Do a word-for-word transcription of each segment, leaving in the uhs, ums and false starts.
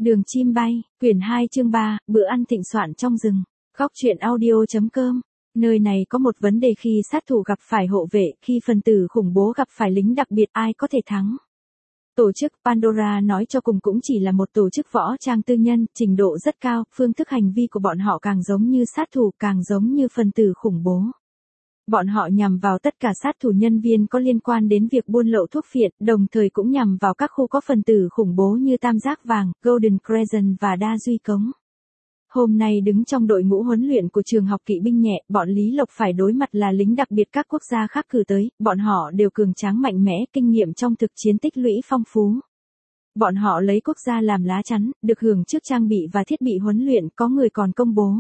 Đường chim bay, quyển hai chương ba, bữa ăn thịnh soạn trong rừng. Góc truyện audio.com. Nơi này có một vấn đề: khi sát thủ gặp phải hộ vệ, khi phần tử khủng bố gặp phải lính đặc biệt, ai có thể thắng? Tổ chức Pandora nói cho cùng cũng chỉ là một tổ chức võ trang tư nhân, trình độ rất cao, phương thức hành vi của bọn họ càng giống như sát thủ, càng giống như phần tử khủng bố. Bọn họ nhằm vào tất cả sát thủ nhân viên có liên quan đến việc buôn lậu thuốc phiện, đồng thời cũng nhằm vào các khu có phần tử khủng bố như Tam Giác Vàng, Golden Crescent và Đa Duy Cống. Hôm nay đứng trong đội ngũ huấn luyện của trường học kỵ binh nhẹ, bọn Lý Lộc phải đối mặt là lính đặc biệt các quốc gia khác cử tới, bọn họ đều cường tráng mạnh mẽ, kinh nghiệm trong thực chiến tích lũy phong phú. Bọn họ lấy quốc gia làm lá chắn, được hưởng trước trang bị và thiết bị huấn luyện, có người còn công bố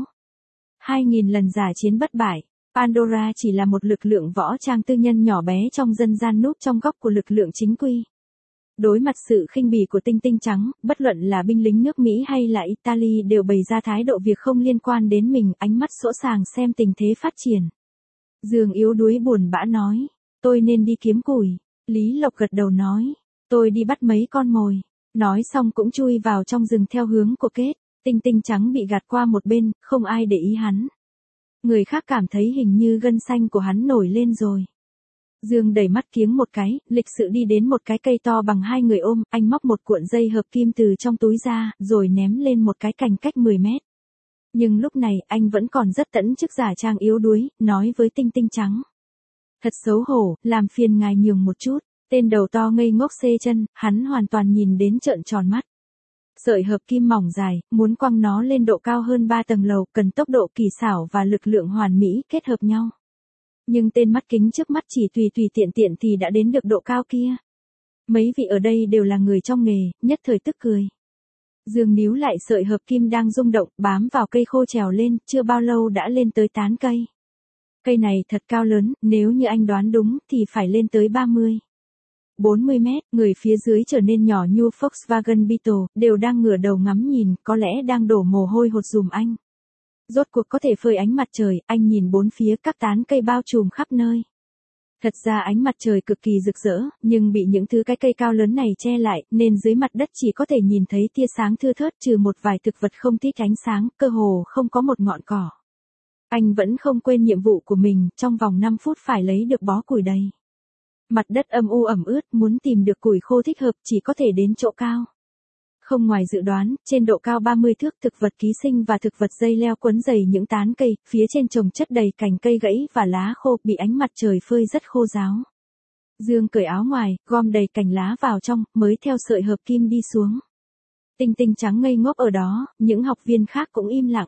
hai nghìn lần giả chiến bất bại. Pandora chỉ là một lực lượng võ trang tư nhân nhỏ bé trong dân gian núp trong góc của lực lượng chính quy. Đối mặt sự khinh bỉ của tinh tinh trắng, bất luận là binh lính nước Mỹ hay là Italy đều bày ra thái độ việc không liên quan đến mình, ánh mắt sỗ sàng xem tình thế phát triển. Dương yếu đuối buồn bã nói, tôi nên đi kiếm củi. Lý Lộc gật đầu nói, tôi đi bắt mấy con mồi. Nói xong cũng chui vào trong rừng theo hướng của Kết. Tinh tinh trắng bị gạt qua một bên, không ai để ý hắn. Người khác cảm thấy hình như gân xanh của hắn nổi lên rồi. Dương đẩy mắt kiếng một cái, lịch sự đi đến một cái cây to bằng hai người ôm, anh móc một cuộn dây hợp kim từ trong túi ra, rồi ném lên một cái cành cách mười mét. Nhưng lúc này, anh vẫn còn rất tẫn chức giả trang yếu đuối, nói với tinh tinh trắng. Thật xấu hổ, làm phiền ngài nhường một chút. Tên đầu to ngây ngốc xê chân, hắn hoàn toàn nhìn đến trợn tròn mắt. Sợi hợp kim mỏng dài, muốn quăng nó lên độ cao hơn ba tầng lầu, cần tốc độ kỳ xảo và lực lượng hoàn mỹ kết hợp nhau. Nhưng tên mắt kính trước mắt chỉ tùy tùy tiện tiện thì đã đến được độ cao kia. Mấy vị ở đây đều là người trong nghề, nhất thời tức cười. Dương níu lại sợi hợp kim đang rung động, bám vào cây khô trèo lên, chưa bao lâu đã lên tới tán cây. Cây này thật cao lớn, nếu như anh đoán đúng thì phải lên tới ba mươi. bốn mươi mét, người phía dưới trở nên nhỏ như Volkswagen Beetle, đều đang ngửa đầu ngắm nhìn, có lẽ đang đổ mồ hôi hột dùm anh. Rốt cuộc có thể phơi ánh mặt trời, anh nhìn bốn phía các tán cây bao trùm khắp nơi. Thật ra ánh mặt trời cực kỳ rực rỡ, nhưng bị những thứ cái cây cao lớn này che lại, nên dưới mặt đất chỉ có thể nhìn thấy tia sáng thưa thớt, trừ một vài thực vật không thích ánh sáng, cơ hồ không có một ngọn cỏ. Anh vẫn không quên nhiệm vụ của mình, trong vòng năm phút phải lấy được bó củi đầy. Mặt đất âm u ẩm ướt, muốn tìm được củi khô thích hợp chỉ có thể đến chỗ cao. Không ngoài dự đoán, trên độ cao ba mươi thước, thực vật ký sinh và thực vật dây leo quấn dày những tán cây, phía trên trồng chất đầy cành cây gãy và lá khô, bị ánh mặt trời phơi rất khô ráo. Dương cởi áo ngoài, gom đầy cành lá vào trong, mới theo sợi hợp kim đi xuống. Tinh tinh trắng ngây ngốc ở đó, những học viên khác cũng im lặng.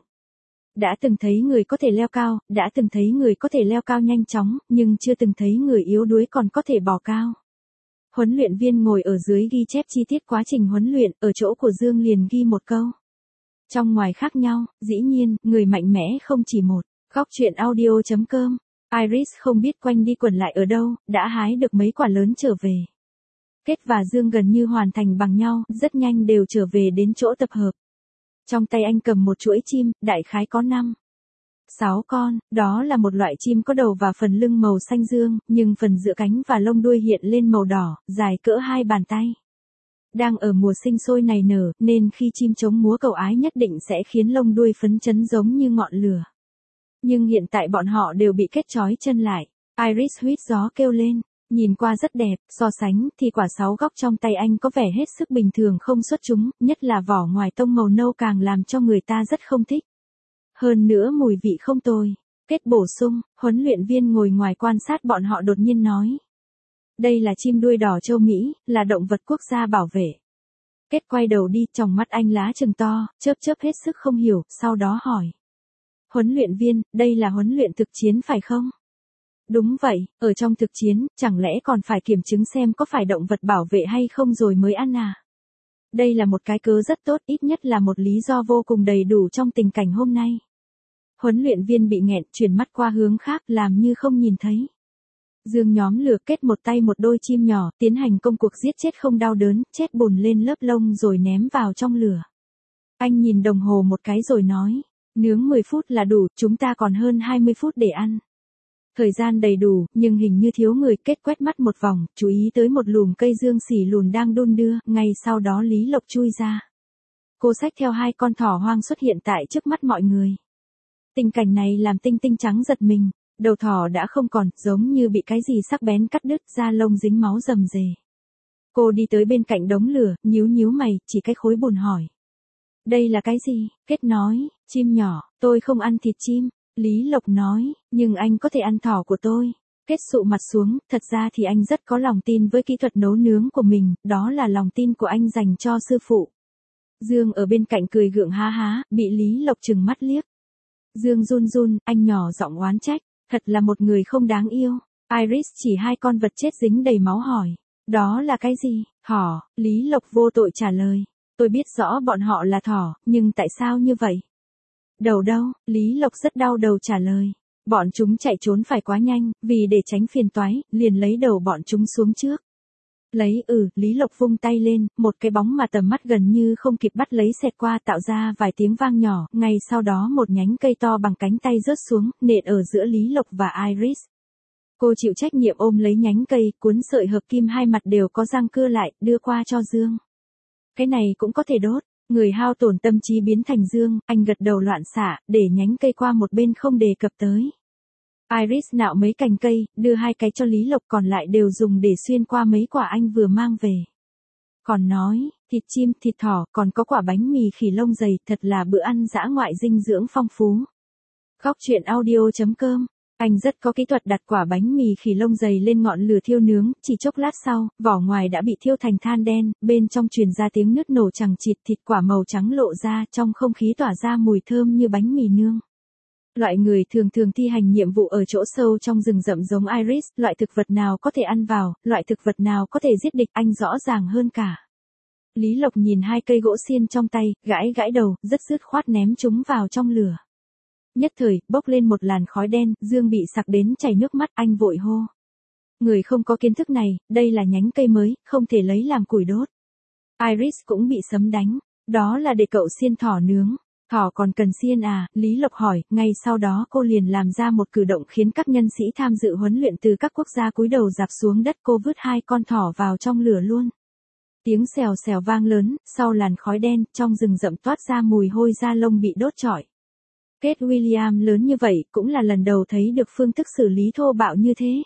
Đã từng thấy người có thể leo cao, đã từng thấy người có thể leo cao nhanh chóng, nhưng chưa từng thấy người yếu đuối còn có thể bò cao. Huấn luyện viên ngồi ở dưới ghi chép chi tiết quá trình huấn luyện, ở chỗ của Dương liền ghi một câu. Trong ngoài khác nhau, dĩ nhiên, người mạnh mẽ không chỉ một. Góc truyện audio.com. Iris không biết quanh đi quẩn lại ở đâu, đã hái được mấy quả lớn trở về. Kết và Dương gần như hoàn thành bằng nhau, rất nhanh đều trở về đến chỗ tập hợp. Trong tay anh cầm một chuỗi chim, đại khái có năm, sáu con, đó là một loại chim có đầu và phần lưng màu xanh dương, nhưng phần giữa cánh và lông đuôi hiện lên màu đỏ, dài cỡ hai bàn tay. Đang ở mùa sinh sôi nảy nở, nên khi chim trống múa cầu ái nhất định sẽ khiến lông đuôi phấn chấn giống như ngọn lửa. Nhưng hiện tại bọn họ đều bị kết trói chân lại. Iris huýt gió kêu lên, nhìn qua rất đẹp, so sánh thì quả sáu góc trong tay anh có vẻ hết sức bình thường không xuất chúng, nhất là vỏ ngoài tông màu nâu càng làm cho người ta rất không thích. Hơn nữa mùi vị không tồi. Kết bổ sung, huấn luyện viên ngồi ngoài quan sát bọn họ đột nhiên nói. Đây là chim đuôi đỏ châu Mỹ, là động vật quốc gia bảo vệ. Kết quay đầu đi, tròng mắt anh lá trừng to, chớp chớp hết sức không hiểu, sau đó hỏi. Huấn luyện viên, đây là huấn luyện thực chiến phải không? Đúng vậy, ở trong thực chiến, chẳng lẽ còn phải kiểm chứng xem có phải động vật bảo vệ hay không rồi mới ăn à? Đây là một cái cớ rất tốt, ít nhất là một lý do vô cùng đầy đủ trong tình cảnh hôm nay. Huấn luyện viên bị nghẹn, chuyển mắt qua hướng khác, làm như không nhìn thấy. Dương nhóm lửa Kết một tay một đôi chim nhỏ, tiến hành công cuộc giết chết không đau đớn, chết bùn lên lớp lông rồi ném vào trong lửa. Anh nhìn đồng hồ một cái rồi nói, nướng mười phút là đủ, chúng ta còn hơn hai mươi phút để ăn. Thời gian đầy đủ, nhưng hình như thiếu người. Kết quét mắt một vòng, chú ý tới một lùm cây dương xỉ lùn đang đung đưa, ngay sau đó Lý Lộc chui ra. cô xách theo hai con thỏ hoang xuất hiện tại trước mắt mọi người. Tình cảnh này làm Tinh Tinh trắng giật mình, đầu thỏ đã không còn, giống như bị cái gì sắc bén cắt đứt, da lông dính máu rầm rề. Cô đi tới bên cạnh đống lửa, nhíu nhíu mày, chỉ cái khối bùn hỏi. Đây là cái gì? Kết nói, chim nhỏ, tôi không ăn thịt chim. Lý Lộc nói, nhưng anh có thể ăn thỏ của tôi. Kết sụ mặt xuống, thật ra thì anh rất có lòng tin với kỹ thuật nấu nướng của mình, đó là lòng tin của anh dành cho sư phụ. Dương ở bên cạnh cười gượng há há, bị Lý Lộc trừng mắt liếc. Dương run run, anh nhỏ giọng oán trách, thật là một người không đáng yêu. Iris chỉ hai con vật chết dính đầy máu hỏi, đó là cái gì? Thỏ. Lý Lộc vô tội trả lời, tôi biết rõ bọn họ là thỏ, nhưng tại sao như vậy? Đầu đâu? Lý Lộc rất đau đầu trả lời. Bọn chúng chạy trốn phải quá nhanh, vì để tránh phiền toái, liền lấy đầu bọn chúng xuống trước. Lấy ừ, Lý Lộc vung tay lên, một cái bóng mà tầm mắt gần như không kịp bắt lấy xẹt qua tạo ra vài tiếng vang nhỏ, ngay sau đó một nhánh cây to bằng cánh tay rớt xuống, nện ở giữa Lý Lộc và Iris. Cô chịu trách nhiệm ôm lấy nhánh cây, cuốn sợi hợp kim hai mặt đều có răng cưa lại, đưa qua cho Dương. Cái này cũng có thể đốt. Người hao tổn tâm trí biến thành Dương, anh gật đầu loạn xạ, để nhánh cây qua một bên không đề cập tới. Iris nạo mấy cành cây, đưa hai cái cho Lý Lộc, còn lại đều dùng để xuyên qua mấy quả anh vừa mang về. Còn nói, thịt chim, thịt thỏ, còn có quả bánh mì khỉ lông dày, thật là bữa ăn dã ngoại dinh dưỡng phong phú. Góc truyện audio chấm com. Anh rất có kỹ thuật đặt quả bánh mì khỉ lông dày lên ngọn lửa thiêu nướng, chỉ chốc lát sau, vỏ ngoài đã bị thiêu thành than đen, bên trong truyền ra tiếng nứt nổ chằng chịt, thịt quả màu trắng lộ ra, trong không khí tỏa ra mùi thơm như bánh mì nương. Loại người thường thường thi hành nhiệm vụ ở chỗ sâu trong rừng rậm giống Iris, loại thực vật nào có thể ăn vào, loại thực vật nào có thể giết địch, anh rõ ràng hơn cả. Lý Lộc nhìn hai cây gỗ xiên trong tay, gãi gãi đầu, rất dứt khoát ném chúng vào trong lửa. Nhất thời, bốc lên một làn khói đen, Dương bị sặc đến chảy nước mắt, anh vội hô. Người không có kiến thức này, đây là nhánh cây mới, không thể lấy làm củi đốt. Iris cũng bị sấm đánh, đó là để cậu xiên thỏ nướng. Thỏ còn cần xiên à? Lý Lộc hỏi, ngay sau đó cô liền làm ra một cử động khiến các nhân sĩ tham dự huấn luyện từ các quốc gia cúi đầu rạp xuống đất, cô vứt hai con thỏ vào trong lửa luôn. Tiếng xèo xèo vang lớn, sau làn khói đen, trong rừng rậm toát ra mùi hôi da lông bị đốt trọi. Kate William lớn như vậy, cũng là lần đầu thấy được phương thức xử lý thô bạo như thế.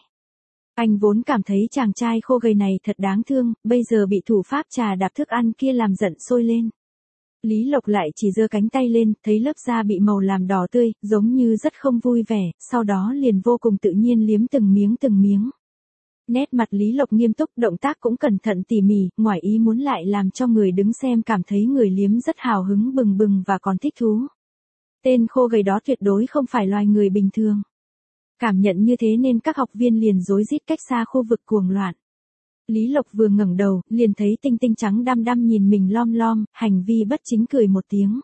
Anh vốn cảm thấy chàng trai khô gầy này thật đáng thương, bây giờ bị thủ pháp trà đạp thức ăn kia làm giận sôi lên. Lý Lộc lại chỉ giơ cánh tay lên, thấy lớp da bị màu làm đỏ tươi, giống như rất không vui vẻ, sau đó liền vô cùng tự nhiên liếm từng miếng từng miếng. Nét mặt Lý Lộc nghiêm túc, động tác cũng cẩn thận tỉ mỉ, ngoài ý muốn lại làm cho người đứng xem cảm thấy người liếm rất hào hứng bừng bừng và còn thích thú. Tên khô gầy đó tuyệt đối không phải loài người bình thường. Cảm nhận như thế nên các học viên liền rối rít cách xa khu vực cuồng loạn. Lý Lộc vừa ngẩng đầu, liền thấy Tinh Tinh trắng đăm đăm nhìn mình lom lom, hành vi bất chính cười một tiếng.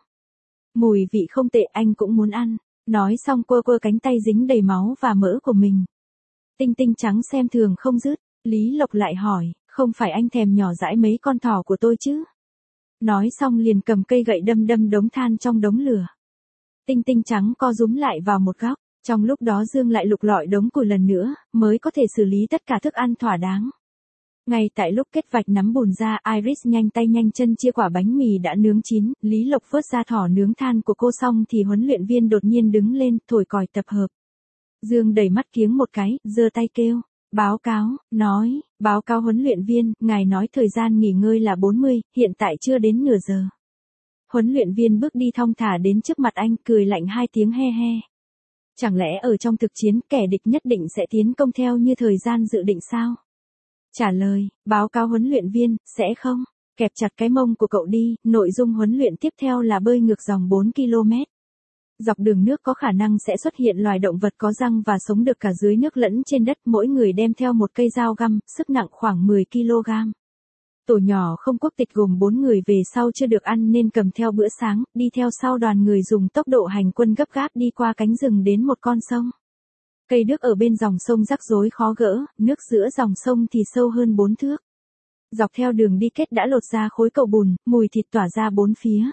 Mùi vị không tệ, anh cũng muốn ăn. Nói xong quơ quơ cánh tay dính đầy máu và mỡ của mình. Tinh Tinh trắng xem thường không dứt, Lý Lộc lại hỏi, không phải anh thèm nhỏ dãi mấy con thỏ của tôi chứ? Nói xong liền cầm cây gậy đâm đâm đống than trong đống lửa. Tinh Tinh trắng co rúm lại vào một góc, trong lúc đó Dương lại lục lọi đống củi lần nữa, mới có thể xử lý tất cả thức ăn thỏa đáng. Ngay tại lúc kết vạch nắm bùn ra, Iris nhanh tay nhanh chân chia quả bánh mì đã nướng chín, Lý Lộc vớt ra thỏ nướng than của cô xong thì huấn luyện viên đột nhiên đứng lên, thổi còi tập hợp. Dương đẩy mắt kiếng một cái, giơ tay kêu, báo cáo, nói, báo cáo huấn luyện viên, ngài nói thời gian nghỉ ngơi là bốn mươi, hiện tại chưa đến nửa giờ. Huấn luyện viên bước đi thong thả đến trước mặt anh, cười lạnh hai tiếng he he. Chẳng lẽ ở trong thực chiến, kẻ địch nhất định sẽ tiến công theo như thời gian dự định sao? Trả lời, báo cáo huấn luyện viên, sẽ không. Kẹp chặt cái mông của cậu đi, nội dung huấn luyện tiếp theo là bơi ngược dòng bốn ki lô mét. Dọc đường nước có khả năng sẽ xuất hiện loài động vật có răng và sống được cả dưới nước lẫn trên đất, mỗi người đem theo một cây dao găm, sức nặng khoảng mười ki lô gam. Tổ nhỏ không quốc tịch gồm bốn người về sau chưa được ăn nên cầm theo bữa sáng, đi theo sau đoàn người dùng tốc độ hành quân gấp gáp đi qua cánh rừng đến một con sông. Cây đước ở bên dòng sông rắc rối khó gỡ, nước giữa dòng sông thì sâu hơn bốn thước. Dọc theo đường đi kết đã lột ra khối cầu bùn, mùi thịt tỏa ra bốn phía.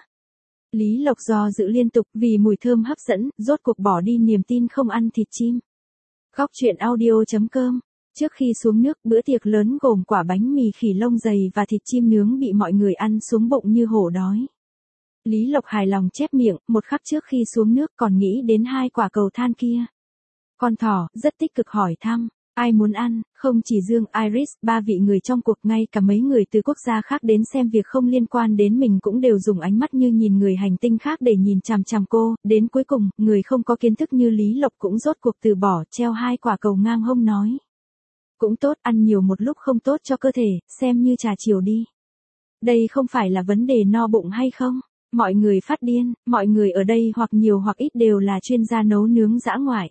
Lý Lộc do dự liên tục vì mùi thơm hấp dẫn, rốt cuộc bỏ đi niềm tin không ăn thịt chim. Góc truyện audio chấm com. Trước khi xuống nước, bữa tiệc lớn gồm quả bánh mì khỉ lông dày và thịt chim nướng bị mọi người ăn xuống bụng như hổ đói. Lý Lộc hài lòng chép miệng, một khắc trước khi xuống nước còn nghĩ đến hai quả cầu than kia. Con thỏ, rất tích cực hỏi thăm, ai muốn ăn, không chỉ Dương, Iris, ba vị người trong cuộc, ngay cả mấy người từ quốc gia khác đến xem việc không liên quan đến mình cũng đều dùng ánh mắt như nhìn người hành tinh khác để nhìn chằm chằm cô, đến cuối cùng, người không có kiến thức như Lý Lộc cũng rốt cuộc từ bỏ, treo hai quả cầu ngang hông nói. Cũng tốt, ăn nhiều một lúc không tốt cho cơ thể, xem như trà chiều đi. Đây không phải là vấn đề no bụng hay không? Mọi người phát điên, mọi người ở đây hoặc nhiều hoặc ít đều là chuyên gia nấu nướng dã ngoại.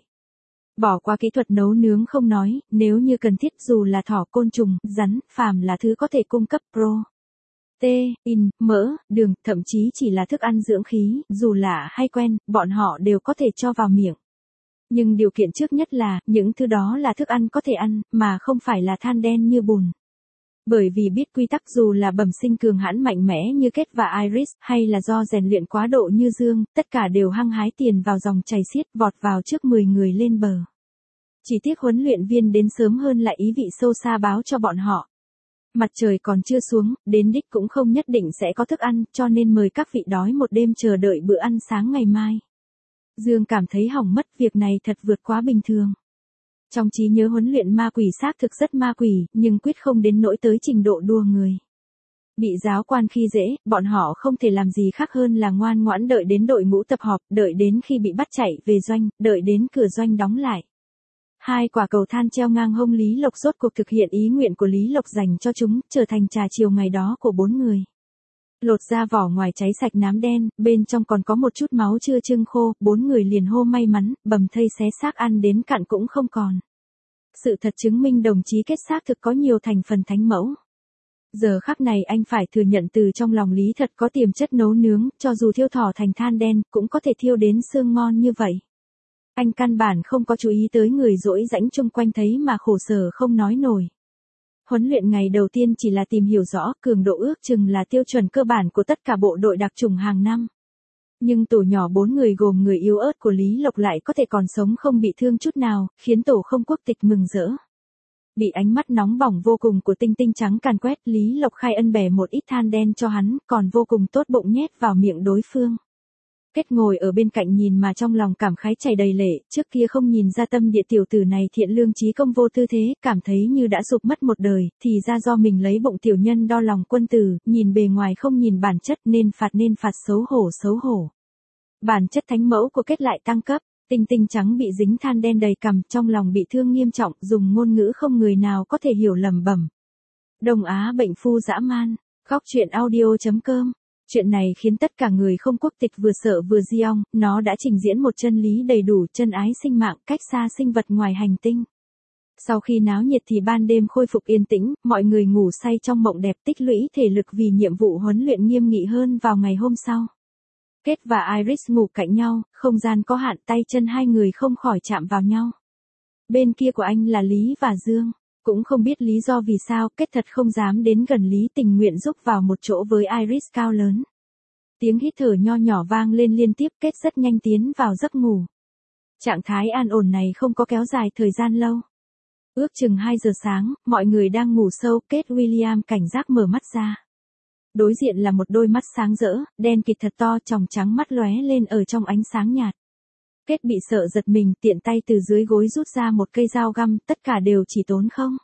Bỏ qua kỹ thuật nấu nướng không nói, nếu như cần thiết dù là thỏ, côn trùng, rắn, phàm là thứ có thể cung cấp pro, T, in, mỡ, đường, thậm chí chỉ là thức ăn dưỡng khí, dù lạ hay quen, bọn họ đều có thể cho vào miệng. Nhưng điều kiện trước nhất là, những thứ đó là thức ăn có thể ăn, mà không phải là than đen như bùn. Bởi vì biết quy tắc dù là bẩm sinh cường hãn mạnh mẽ như Kết và Iris, hay là do rèn luyện quá độ như Dương, tất cả đều hăng hái tiền vào dòng chảy xiết, vọt vào trước mười người lên bờ. Chỉ tiếc huấn luyện viên đến sớm hơn lại ý vị sâu xa báo cho bọn họ. Mặt trời còn chưa xuống, đến đích cũng không nhất định sẽ có thức ăn, cho nên mời các vị đói một đêm chờ đợi bữa ăn sáng ngày mai. Dương cảm thấy hỏng mất, việc này thật vượt quá bình thường. Trong trí nhớ huấn luyện ma quỷ xác thực rất ma quỷ, nhưng quyết không đến nỗi tới trình độ đùa người. Bị giáo quan khi dễ, bọn họ không thể làm gì khác hơn là ngoan ngoãn đợi đến đội ngũ tập họp, đợi đến khi bị bắt chạy về doanh, đợi đến cửa doanh đóng lại. Hai quả cầu than treo ngang hông Lý Lộc rốt cuộc thực hiện ý nguyện của Lý Lộc dành cho chúng, trở thành trà chiều ngày đó của bốn người. Lột ra vỏ ngoài cháy sạch nám đen, bên trong còn có một chút máu chưa chưng khô, bốn người liền hô may mắn, bầm thây xé xác ăn đến cạn cũng không còn. Sự thật chứng minh đồng chí Kết xác thực có nhiều thành phần thánh mẫu. Giờ khắc này anh phải thừa nhận từ trong lòng Lý thật có tiềm chất nấu nướng, cho dù thiêu thỏ thành than đen, cũng có thể thiêu đến xương ngon như vậy. Anh căn bản không có chú ý tới người dỗi rãnh chung quanh thấy mà khổ sở không nói nổi. Huấn luyện ngày đầu tiên chỉ là tìm hiểu rõ, cường độ ước chừng là tiêu chuẩn cơ bản của tất cả bộ đội đặc chủng hàng năm. Nhưng tổ nhỏ bốn người gồm người yếu ớt của Lý Lộc lại có thể còn sống không bị thương chút nào, khiến tổ không quốc tịch mừng rỡ. Bị ánh mắt nóng bỏng vô cùng của Tinh Tinh trắng càn quét, Lý Lộc khai ân bẻ một ít than đen cho hắn, còn vô cùng tốt bụng nhét vào miệng đối phương. Kết ngồi ở bên cạnh nhìn mà trong lòng cảm khái chảy đầy lệ, trước kia không nhìn ra tâm địa tiểu tử này thiện lương trí công vô tư thế, cảm thấy như đã sụp mất một đời, thì ra do mình lấy bụng tiểu nhân đo lòng quân tử, nhìn bề ngoài không nhìn bản chất nên phạt nên phạt xấu hổ xấu hổ. Bản chất thánh mẫu của Kết lại tăng cấp, Tinh Tinh trắng bị dính than đen đầy cằm, trong lòng bị thương nghiêm trọng, dùng ngôn ngữ không người nào có thể hiểu lẩm bẩm. Đông Á bệnh phu dã man, góc truyện audio chấm com. Chuyện này khiến tất cả người không quốc tịch vừa sợ vừa di ong, nó đã trình diễn một chân lý đầy đủ, chân ái sinh mạng, cách xa sinh vật ngoài hành tinh. Sau khi náo nhiệt thì ban đêm khôi phục yên tĩnh, mọi người ngủ say trong mộng đẹp, tích lũy thể lực vì nhiệm vụ huấn luyện nghiêm nghị hơn vào ngày hôm sau. Kết và Iris ngủ cạnh nhau, không gian có hạn, tay chân hai người không khỏi chạm vào nhau. Bên kia của anh là Lý và Dương. Cũng không biết lý do vì sao, Kết thật không dám đến gần Lý, tình nguyện giúp vào một chỗ với Iris cao lớn. Tiếng hít thở nho nhỏ vang lên liên tiếp, Kết rất nhanh tiến vào giấc ngủ. Trạng thái an ổn này không có kéo dài thời gian lâu. Ước chừng hai giờ sáng, mọi người đang ngủ sâu, Kết William cảnh giác mở mắt ra. Đối diện là một đôi mắt sáng rỡ, đen kịt thật to, tròng trắng mắt lóe lên ở trong ánh sáng nhạt. Kết bị sợ giật mình, tiện tay từ dưới gối rút ra một cây dao găm, tất cả đều chỉ tốn không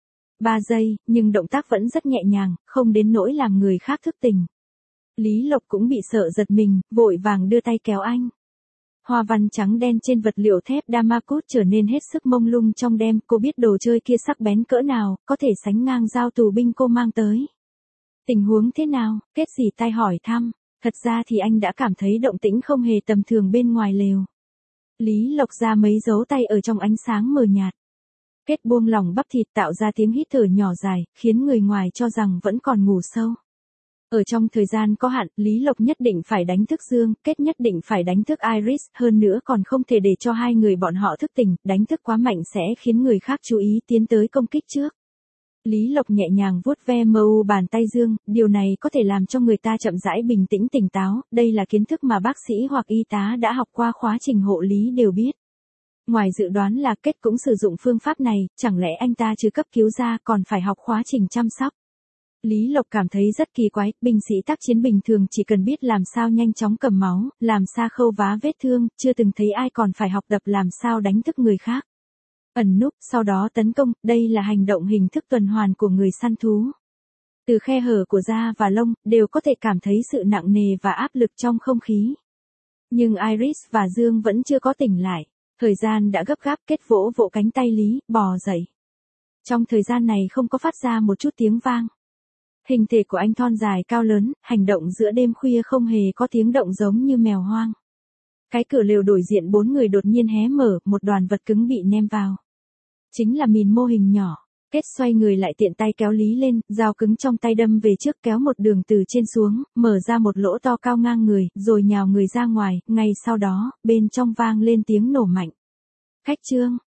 ba giây, nhưng động tác vẫn rất nhẹ nhàng, không đến nỗi làm người khác thức tỉnh. Lý Lộc cũng bị sợ giật mình, vội vàng đưa tay kéo anh. Hoa văn trắng đen trên vật liệu thép Damascus trở nên hết sức mông lung trong đêm, cô biết đồ chơi kia sắc bén cỡ nào, có thể sánh ngang dao tù binh cô mang tới. Tình huống thế nào? Kết dì tay hỏi thăm, thật ra thì anh đã cảm thấy động tĩnh không hề tầm thường bên ngoài lều. Lý Lộc ra mấy dấu tay ở trong ánh sáng mờ nhạt. Kết buông lỏng bắp thịt tạo ra tiếng hít thở nhỏ dài, khiến người ngoài cho rằng vẫn còn ngủ sâu. Ở trong thời gian có hạn, Lý Lộc nhất định phải đánh thức Dương, Kết nhất định phải đánh thức Iris, hơn nữa còn không thể để cho hai người bọn họ thức tỉnh, đánh thức quá mạnh sẽ khiến người khác chú ý tiến tới công kích trước. Lý Lộc nhẹ nhàng vuốt ve mờ u bàn tay Dương, điều này có thể làm cho người ta chậm rãi bình tĩnh tỉnh táo, đây là kiến thức mà bác sĩ hoặc y tá đã học qua khóa trình hộ lý đều biết. Ngoài dự đoán là Kết cũng sử dụng phương pháp này, chẳng lẽ anh ta chứ cấp cứu ra còn phải học khóa trình chăm sóc. Lý Lộc cảm thấy rất kỳ quái, binh sĩ tác chiến bình thường chỉ cần biết làm sao nhanh chóng cầm máu, làm sao khâu vá vết thương, chưa từng thấy ai còn phải học tập làm sao đánh thức người khác. Ẩn núp, sau đó tấn công, đây là hành động hình thức tuần hoàn của người săn thú. Từ khe hở của da và lông, đều có thể cảm thấy sự nặng nề và áp lực trong không khí. Nhưng Iris và Dương vẫn chưa có tỉnh lại. Thời gian đã gấp gáp, kết vỗ vỗ cánh tay Lý, bò dậy. Trong thời gian này không có phát ra một chút tiếng vang. Hình thể của anh thon dài cao lớn, hành động giữa đêm khuya không hề có tiếng động giống như mèo hoang. Cái cửa lều đổi diện bốn người đột nhiên hé mở, một đoàn vật cứng bị ném vào. Chính là mìn mô hình nhỏ. Kết xoay người lại tiện tay kéo Lý lên, dao cứng trong tay đâm về trước kéo một đường từ trên xuống, mở ra một lỗ to cao ngang người, rồi nhào người ra ngoài, ngay sau đó, bên trong vang lên tiếng nổ mạnh. Khách trương,